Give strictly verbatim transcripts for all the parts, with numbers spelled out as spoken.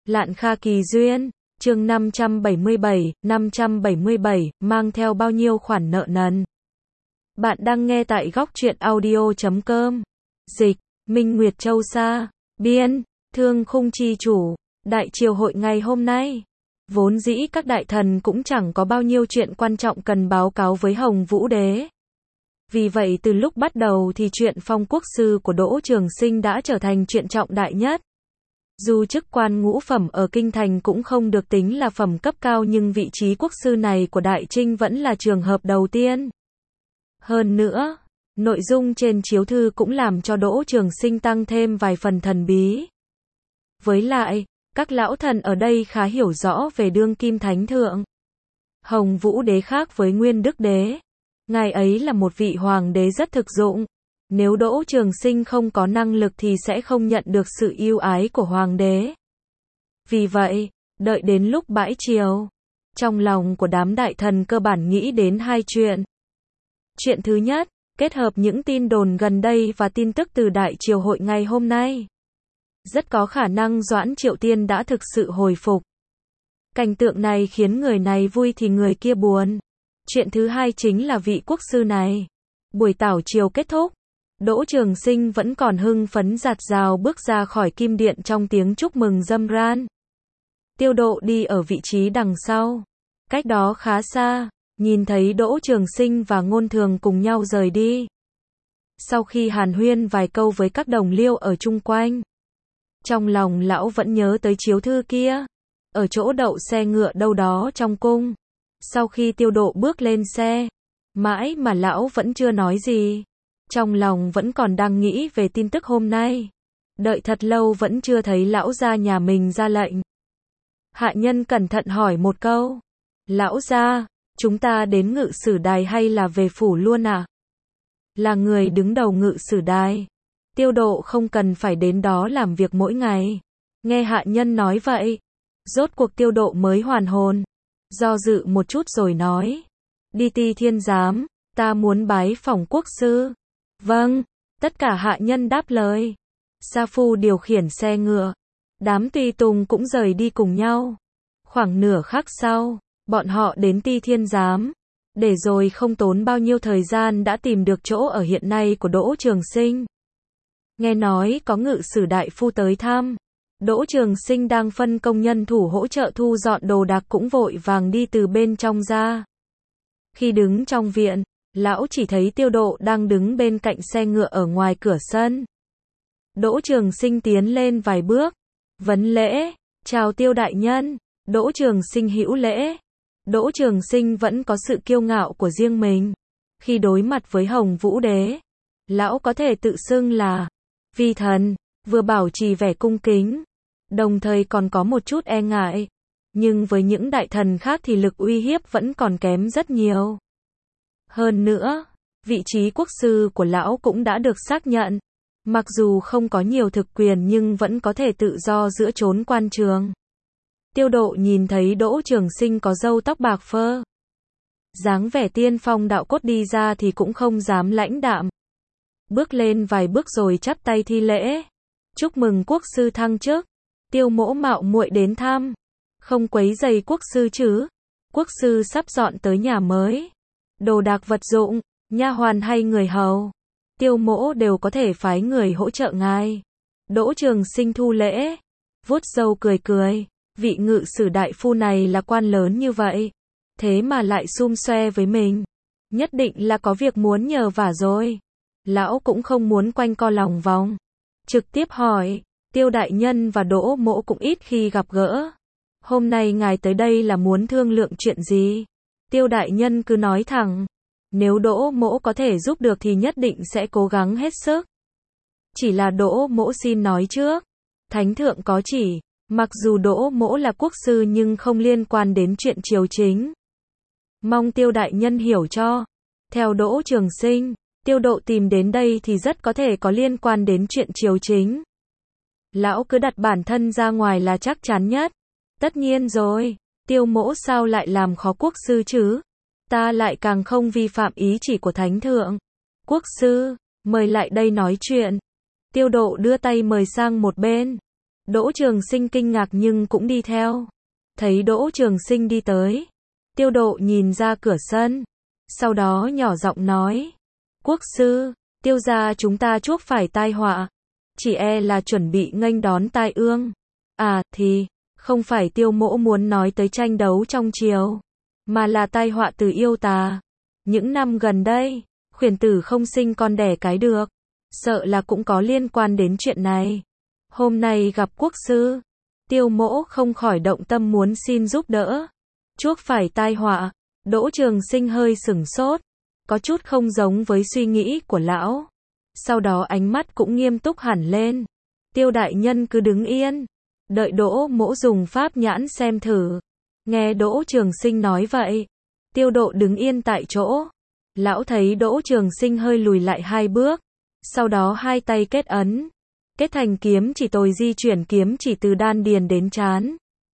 Lạn Kha Kỳ Duyên, chương năm trăm bảy mươi bảy, năm trăm bảy mươi bảy, mang theo bao nhiêu khoản nợ nần. Bạn đang nghe tại góc truyện audio chấm com. Dịch, Minh Nguyệt Châu Sa, biên, Thương Khung chi chủ. Đại triều hội ngày hôm nay, vốn dĩ các đại thần cũng chẳng có bao nhiêu chuyện quan trọng cần báo cáo với Hồng Vũ Đế. Vì vậy từ lúc bắt đầu thì chuyện phong quốc sư của Đỗ Trường Sinh đã trở thành chuyện trọng đại nhất. Dù chức quan ngũ phẩm ở Kinh Thành cũng không được tính là phẩm cấp cao, nhưng vị trí quốc sư này của Đại Trinh vẫn là trường hợp đầu tiên. Hơn nữa, nội dung trên chiếu thư cũng làm cho Đỗ Trường Sinh tăng thêm vài phần thần bí. Với lại, các lão thần ở đây khá hiểu rõ về đương kim thánh thượng. Hồng Vũ Đế khác với Nguyên Đức Đế. Ngài ấy là một vị hoàng đế rất thực dụng. Nếu Đỗ Trường Sinh không có năng lực thì sẽ không nhận được sự yêu ái của hoàng đế. Vì vậy, đợi đến lúc bãi triều, trong lòng của đám đại thần cơ bản nghĩ đến hai chuyện. Chuyện thứ nhất, kết hợp những tin đồn gần đây và tin tức từ đại triều hội ngày hôm nay. Rất có khả năng Doãn Triệu Tiên đã thực sự hồi phục. Cảnh tượng này khiến người này vui thì người kia buồn. Chuyện thứ hai chính là vị quốc sư này. Buổi tảo triều kết thúc, Đỗ Trường Sinh vẫn còn hưng phấn dạt dào bước ra khỏi kim điện trong tiếng chúc mừng râm ran. Tiêu Độ đi ở vị trí đằng sau, cách đó khá xa, nhìn thấy Đỗ Trường Sinh và Ngôn Thường cùng nhau rời đi. Sau khi hàn huyên vài câu với các đồng liêu ở chung quanh, trong lòng lão vẫn nhớ tới chiếu thư kia, ở chỗ đậu xe ngựa đâu đó trong cung. Sau khi Tiêu Độ bước lên xe, mãi mà lão vẫn chưa nói gì. Trong lòng vẫn còn đang nghĩ về tin tức hôm nay. Đợi thật lâu vẫn chưa thấy lão gia nhà mình ra lệnh. Hạ nhân cẩn thận hỏi một câu. Lão gia, chúng ta đến Ngự Sử Đài hay là về phủ luôn à? Là người đứng đầu Ngự Sử Đài. Tiêu Độ không cần phải đến đó làm việc mỗi ngày. Nghe hạ nhân nói vậy, rốt cuộc Tiêu Độ mới hoàn hồn. Do dự một chút rồi nói. Đi Ti Thiên Giám, ta muốn bái phỏng quốc sư. Vâng, tất cả hạ nhân đáp lời. Sa Phu điều khiển xe ngựa. Đám tùy tùng cũng rời đi cùng nhau. Khoảng nửa khắc sau, bọn họ đến Ti Thiên Giám. Để rồi không tốn bao nhiêu thời gian đã tìm được chỗ ở hiện nay của Đỗ Trường Sinh. Nghe nói có Ngự Sử đại phu tới thăm. Đỗ Trường Sinh đang phân công nhân thủ hỗ trợ thu dọn đồ đạc cũng vội vàng đi từ bên trong ra. Khi đứng trong viện, lão chỉ thấy Tiêu Độ đang đứng bên cạnh xe ngựa ở ngoài cửa sân. Đỗ Trường Sinh tiến lên vài bước, vấn lễ, chào Tiêu đại nhân. Đỗ Trường Sinh hữu lễ. Đỗ Trường Sinh vẫn có sự kiêu ngạo của riêng mình. Khi đối mặt với Hồng Vũ Đế, lão có thể tự xưng là vi thần, vừa bảo trì vẻ cung kính, đồng thời còn có một chút e ngại. Nhưng với những đại thần khác thì lực uy hiếp vẫn còn kém rất nhiều. Hơn nữa, vị trí quốc sư của lão cũng đã được xác nhận. Mặc dù không có nhiều thực quyền nhưng vẫn có thể tự do giữa chốn quan trường. Tiêu Độ nhìn thấy Đỗ Trường Sinh có râu tóc bạc phơ, dáng vẻ tiên phong đạo cốt đi ra thì cũng không dám lãnh đạm. Bước lên vài bước rồi chắp tay thi lễ. Chúc mừng quốc sư thăng chức. Tiêu mỗ mạo muội đến thăm. Không quấy rầy quốc sư chứ? Quốc sư sắp dọn tới nhà mới. Đồ đạc vật dụng, nha hoàn hay người hầu, Tiêu mỗ đều có thể phái người hỗ trợ ngài. Đỗ Trường Sinh thu lễ, vuốt râu cười cười. Vị Ngự Sử đại phu này là quan lớn như vậy, thế mà lại xum xoe với mình. Nhất định là có việc muốn nhờ vả rồi. Lão cũng không muốn quanh co lòng vòng. Trực tiếp hỏi, Tiêu đại nhân và Đỗ mỗ cũng ít khi gặp gỡ. Hôm nay ngài tới đây là muốn thương lượng chuyện gì? Tiêu đại nhân cứ nói thẳng. Nếu Đỗ mỗ có thể giúp được thì nhất định sẽ cố gắng hết sức. Chỉ là Đỗ mỗ xin nói trước. Thánh thượng có chỉ, mặc dù Đỗ mỗ là quốc sư nhưng không liên quan đến chuyện triều chính. Mong Tiêu đại nhân hiểu cho. Theo Đỗ Trường Sinh, Tiêu Độ tìm đến đây thì rất có thể có liên quan đến chuyện triều chính. Lão cứ đặt bản thân ra ngoài là chắc chắn nhất. Tất nhiên rồi, Tiêu mỗ sao lại làm khó quốc sư chứ? Ta lại càng không vi phạm ý chỉ của thánh thượng. Quốc sư, mời lại đây nói chuyện. Tiêu Độ đưa tay mời sang một bên. Đỗ Trường Sinh kinh ngạc nhưng cũng đi theo. Thấy Đỗ Trường Sinh đi tới, Tiêu Độ nhìn ra cửa sân, sau đó nhỏ giọng nói, quốc sư, Tiêu gia chúng ta chuốc phải tai họa, chỉ e là chuẩn bị nghênh đón tai ương. À, thì, không phải Tiêu mỗ muốn nói tới tranh đấu trong triều, mà là tai họa từ yêu tà. Những năm gần đây, khuyển tử không sinh con đẻ cái được, sợ là cũng có liên quan đến chuyện này. Hôm nay gặp quốc sư, Tiêu mỗ không khỏi động tâm muốn xin giúp đỡ. Chuốc phải tai họa, Đỗ Trường Sinh hơi sửng sốt, có chút không giống với suy nghĩ của lão. Sau đó ánh mắt cũng nghiêm túc hẳn lên. Tiêu đại nhân cứ đứng yên, đợi Đỗ mỗ dùng pháp nhãn xem thử. Nghe Đỗ Trường Sinh nói vậy, Tiêu Độ đứng yên tại chỗ. Lão thấy Đỗ Trường Sinh hơi lùi lại hai bước, sau đó hai tay kết ấn, kết thành kiếm chỉ, tồi di chuyển kiếm chỉ từ đan điền đến trán.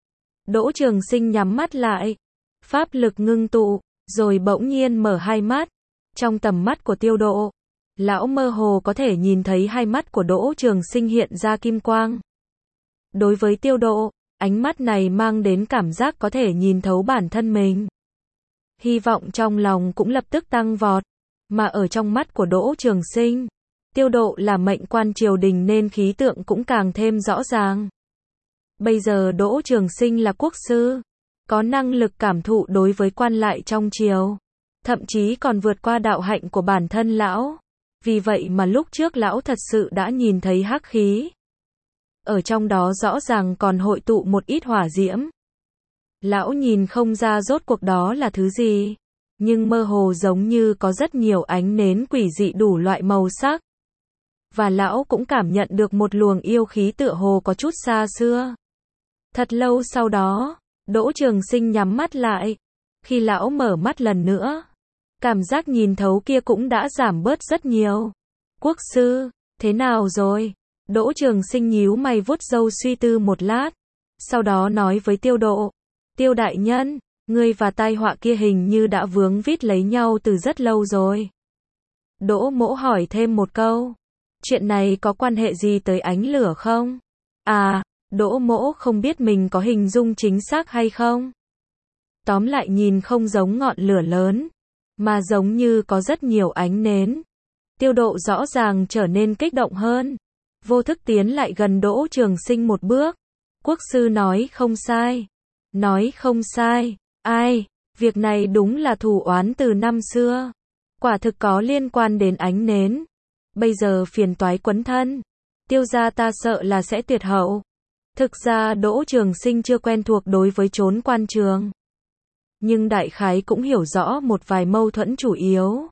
Đỗ Trường Sinh nhắm mắt lại, pháp lực ngưng tụ, rồi bỗng nhiên mở hai mắt. Trong tầm mắt của Tiêu Độ, lão mơ hồ có thể nhìn thấy hai mắt của Đỗ Trường Sinh hiện ra kim quang. Đối với Tiêu Độ, ánh mắt này mang đến cảm giác có thể nhìn thấu bản thân mình. Hy vọng trong lòng cũng lập tức tăng vọt, mà ở trong mắt của Đỗ Trường Sinh, Tiêu Độ là mệnh quan triều đình nên khí tượng cũng càng thêm rõ ràng. Bây giờ Đỗ Trường Sinh là quốc sư, có năng lực cảm thụ đối với quan lại trong triều, thậm chí còn vượt qua đạo hạnh của bản thân lão. Vì vậy mà lúc trước lão thật sự đã nhìn thấy hắc khí. Ở trong đó rõ ràng còn hội tụ một ít hỏa diễm. Lão nhìn không ra rốt cuộc đó là thứ gì, nhưng mơ hồ giống như có rất nhiều ánh nến quỷ dị đủ loại màu sắc. Và lão cũng cảm nhận được một luồng yêu khí tựa hồ có chút xa xưa. Thật lâu sau đó, Đỗ Trường Sinh nhắm mắt lại. Khi lão mở mắt lần nữa, cảm giác nhìn thấu kia cũng đã giảm bớt rất nhiều. Quốc sư, thế nào rồi? Đỗ Trường Sinh nhíu mày vuốt râu suy tư một lát, sau đó nói với Tiêu Độ, Tiêu đại nhân, ngươi và tai họa kia hình như đã vướng víu lấy nhau từ rất lâu rồi. Đỗ mỗ hỏi thêm một câu, chuyện này có quan hệ gì tới ánh lửa không? À, Đỗ mỗ không biết mình có hình dung chính xác hay không. Tóm lại nhìn không giống ngọn lửa lớn, mà giống như có rất nhiều ánh nến. Tiêu Độ rõ ràng trở nên kích động hơn, vô thức tiến lại gần Đỗ Trường Sinh một bước. Quốc sư nói không sai. Nói không sai. Ai, việc này đúng là thù oán từ năm xưa. Quả thực có liên quan đến ánh nến. Bây giờ phiền toái quấn thân. Tiêu gia ta sợ là sẽ tuyệt hậu. Thực ra Đỗ Trường Sinh chưa quen thuộc đối với chốn quan trường, nhưng đại khái cũng hiểu rõ một vài mâu thuẫn chủ yếu.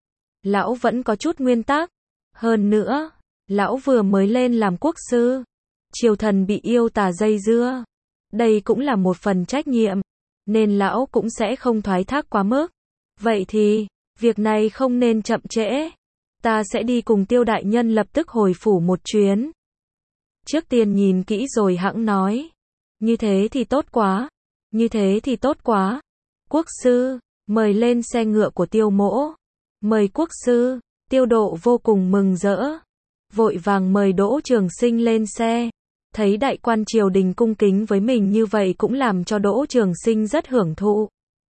Lão vẫn có chút nguyên tắc. Hơn nữa, lão vừa mới lên làm quốc sư, triều thần bị yêu tà dây dưa. Đây cũng là một phần trách nhiệm, nên lão cũng sẽ không thoái thác quá mức. Vậy thì, việc này không nên chậm trễ. Ta sẽ đi cùng Tiêu đại nhân lập tức hồi phủ một chuyến. Trước tiên nhìn kỹ rồi hẵng nói. Như thế thì tốt quá. Như thế thì tốt quá. Quốc sư, mời lên xe ngựa của Tiêu mỗ. Mời quốc sư. Tiêu Độ vô cùng mừng rỡ, vội vàng mời Đỗ Trường Sinh lên xe. Thấy đại quan triều đình cung kính với mình như vậy cũng làm cho Đỗ Trường Sinh rất hưởng thụ.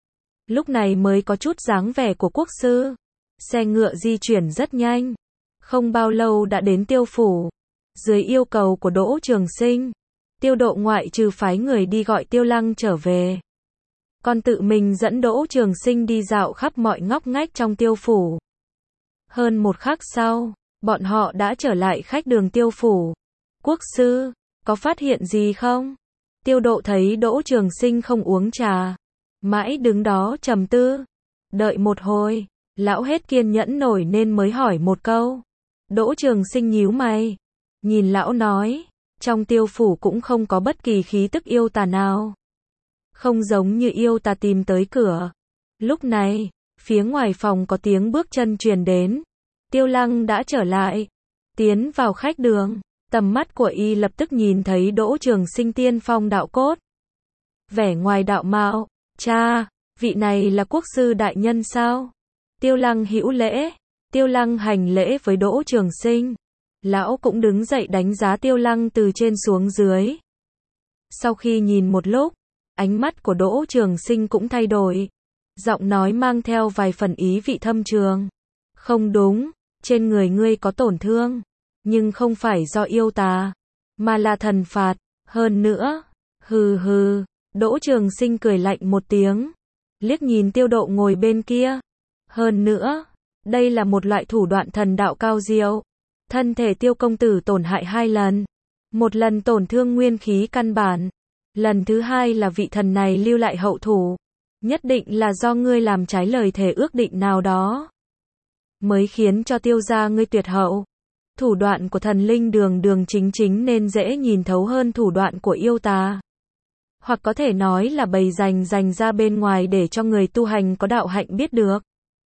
Lúc này mới có chút dáng vẻ của quốc sư. Xe ngựa di chuyển rất nhanh, không bao lâu đã đến Tiêu phủ. Dưới yêu cầu của Đỗ Trường Sinh, Tiêu Độ ngoại trừ phái người đi gọi Tiêu Lăng trở về, còn tự mình dẫn Đỗ Trường Sinh đi dạo khắp mọi ngóc ngách trong Tiêu phủ. Hơn một khắc sau, bọn họ đã trở lại khách đường Tiêu phủ. Quốc sư, có phát hiện gì không? Tiêu Độ thấy Đỗ Trường Sinh không uống trà, mãi đứng đó trầm tư. Đợi một hồi, lão hết kiên nhẫn nổi nên mới hỏi một câu. Đỗ Trường Sinh nhíu mày, nhìn lão nói, trong Tiêu phủ cũng không có bất kỳ khí tức yêu tà nào. Không giống như yêu tà tìm tới cửa. Lúc này, phía ngoài phòng có tiếng bước chân truyền đến. Tiêu Lăng đã trở lại, tiến vào khách đường. Tầm mắt của y lập tức nhìn thấy Đỗ Trường Sinh tiên phong đạo cốt, vẻ ngoài đạo mạo. Cha, vị này là quốc sư đại nhân sao? Tiêu Lăng hữu lễ. Tiêu Lăng hành lễ với Đỗ Trường Sinh. Lão cũng đứng dậy đánh giá Tiêu Lăng từ trên xuống dưới. Sau khi nhìn một lúc, ánh mắt của Đỗ Trường Sinh cũng thay đổi. Giọng nói mang theo vài phần ý vị thâm trường. Không đúng, trên người ngươi có tổn thương, nhưng không phải do yêu tà, mà là thần phạt, hơn nữa. Hừ hừ, Đỗ Trường Sinh cười lạnh một tiếng, liếc nhìn Tiêu Độ ngồi bên kia. Hơn nữa, đây là một loại thủ đoạn thần đạo cao diệu. Thân thể Tiêu công tử tổn hại hai lần. Một lần tổn thương nguyên khí căn bản. Lần thứ hai là vị thần này lưu lại hậu thủ. Nhất định là do ngươi làm trái lời thề ước định nào đó, mới khiến cho Tiêu gia ngươi tuyệt hậu. Thủ đoạn của thần linh đường đường chính chính nên dễ nhìn thấu hơn thủ đoạn của yêu tà. Hoặc có thể nói là bày dành dành ra bên ngoài để cho người tu hành có đạo hạnh biết được.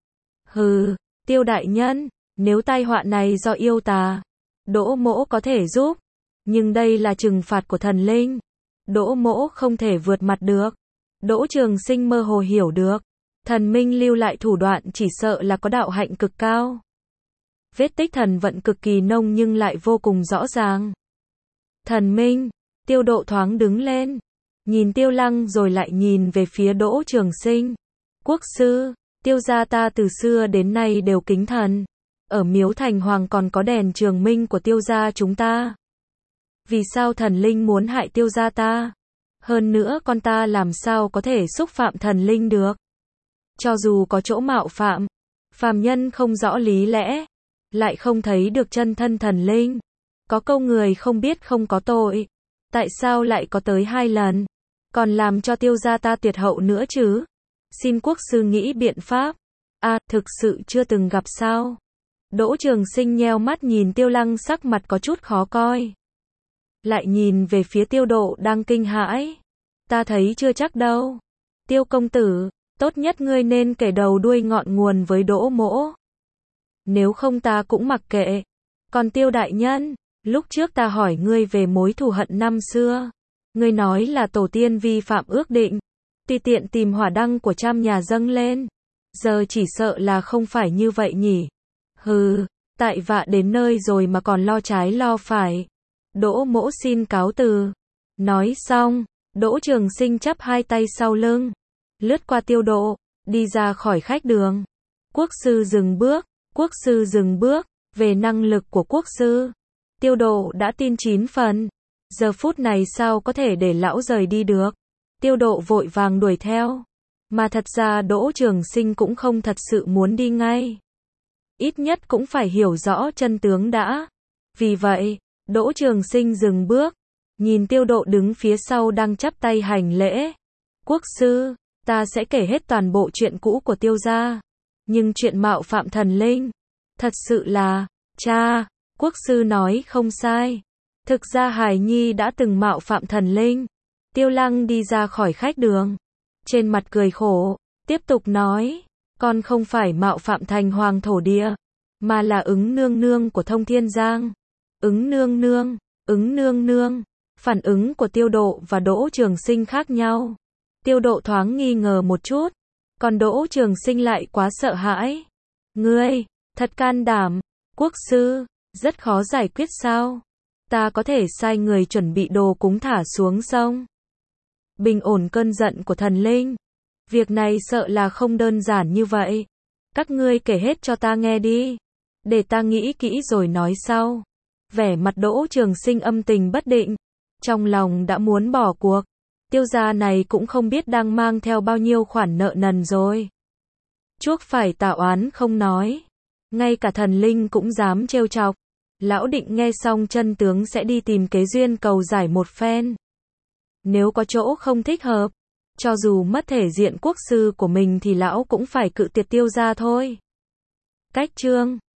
Hừ, Tiêu đại nhân, nếu tai họa này do yêu tà, Đỗ mỗ có thể giúp. Nhưng đây là trừng phạt của thần linh. Đỗ mỗ không thể vượt mặt được. Đỗ Trường Sinh mơ hồ hiểu được. Thần minh lưu lại thủ đoạn chỉ sợ là có đạo hạnh cực cao. Vết tích thần vận cực kỳ nông nhưng lại vô cùng rõ ràng. Thần minh, Tiêu Độ thoáng đứng lên. Nhìn Tiêu Lăng rồi lại nhìn về phía Đỗ Trường Sinh. Quốc sư, Tiêu gia ta từ xưa đến nay đều kính thần. Ở miếu thành hoàng còn có đèn trường minh của Tiêu gia chúng ta. Vì sao thần linh muốn hại Tiêu gia ta? Hơn nữa con ta làm sao có thể xúc phạm thần linh được? Cho dù có chỗ mạo phạm, phàm nhân không rõ lý lẽ, lại không thấy được chân thân thần linh. Có câu người không biết không có tội. Tại sao lại có tới hai lần? Còn làm cho Tiêu gia ta tuyệt hậu nữa chứ? Xin quốc sư nghĩ biện pháp. À, thực sự chưa từng gặp sao? Đỗ Trường Sinh nheo mắt nhìn Tiêu Lăng sắc mặt có chút khó coi. Lại nhìn về phía Tiêu Độ đang kinh hãi. Ta thấy chưa chắc đâu. Tiêu công tử, tốt nhất ngươi nên kể đầu đuôi ngọn nguồn với Đỗ mỗ. Nếu không ta cũng mặc kệ. Còn Tiêu đại nhân, lúc trước ta hỏi ngươi về mối thù hận năm xưa. Ngươi nói là tổ tiên vi phạm ước định. Tùy tiện tìm hỏa đăng của trăm nhà dâng lên. Giờ chỉ sợ là không phải như vậy nhỉ. Hừ, tại vạ đến nơi rồi mà còn lo trái lo phải. Đỗ mỗ xin cáo từ. Nói xong, Đỗ Trường Sinh chắp hai tay sau lưng, lướt qua Tiêu Độ, đi ra khỏi khách đường. Quốc sư dừng bước, quốc sư dừng bước, về năng lực của quốc sư, Tiêu Độ đã tin chín phần. Giờ phút này sao có thể để lão rời đi được? Tiêu Độ vội vàng đuổi theo. Mà thật ra Đỗ Trường Sinh cũng không thật sự muốn đi ngay. Ít nhất cũng phải hiểu rõ chân tướng đã. Vì vậy, Đỗ Trường Sinh dừng bước, nhìn Tiêu Độ đứng phía sau đang chắp tay hành lễ. Quốc sư, ta sẽ kể hết toàn bộ chuyện cũ của Tiêu gia. Nhưng chuyện mạo phạm thần linh, thật sự là, cha, quốc sư nói không sai. Thực ra hài nhi đã từng mạo phạm thần linh. Tiêu Lăng đi ra khỏi khách đường, trên mặt cười khổ, tiếp tục nói, con không phải mạo phạm thành hoàng thổ địa, mà là ứng nương nương của Thông Thiên Giang. Ứng nương nương, ứng nương nương, phản ứng của Tiêu Độ và Đỗ Trường Sinh khác nhau. Tiêu Độ thoáng nghi ngờ một chút, còn Đỗ Trường Sinh lại quá sợ hãi. Ngươi, thật can đảm, quốc sư, rất khó giải quyết sao? Ta có thể sai người chuẩn bị đồ cúng thả xuống sông. Bình ổn cơn giận của thần linh. Việc này sợ là không đơn giản như vậy. Các ngươi kể hết cho ta nghe đi, để ta nghĩ kỹ rồi nói sau. Vẻ mặt Đỗ Trường Sinh âm tình bất định, trong lòng đã muốn bỏ cuộc. Tiêu gia này cũng không biết đang mang theo bao nhiêu khoản nợ nần rồi. Chuốc phải tạ oán không nói, ngay cả thần linh cũng dám trêu chọc. Lão định nghe xong chân tướng sẽ đi tìm kế duyên cầu giải một phen. Nếu có chỗ không thích hợp, cho dù mất thể diện quốc sư của mình thì lão cũng phải cự tuyệt Tiêu gia thôi. Cách chương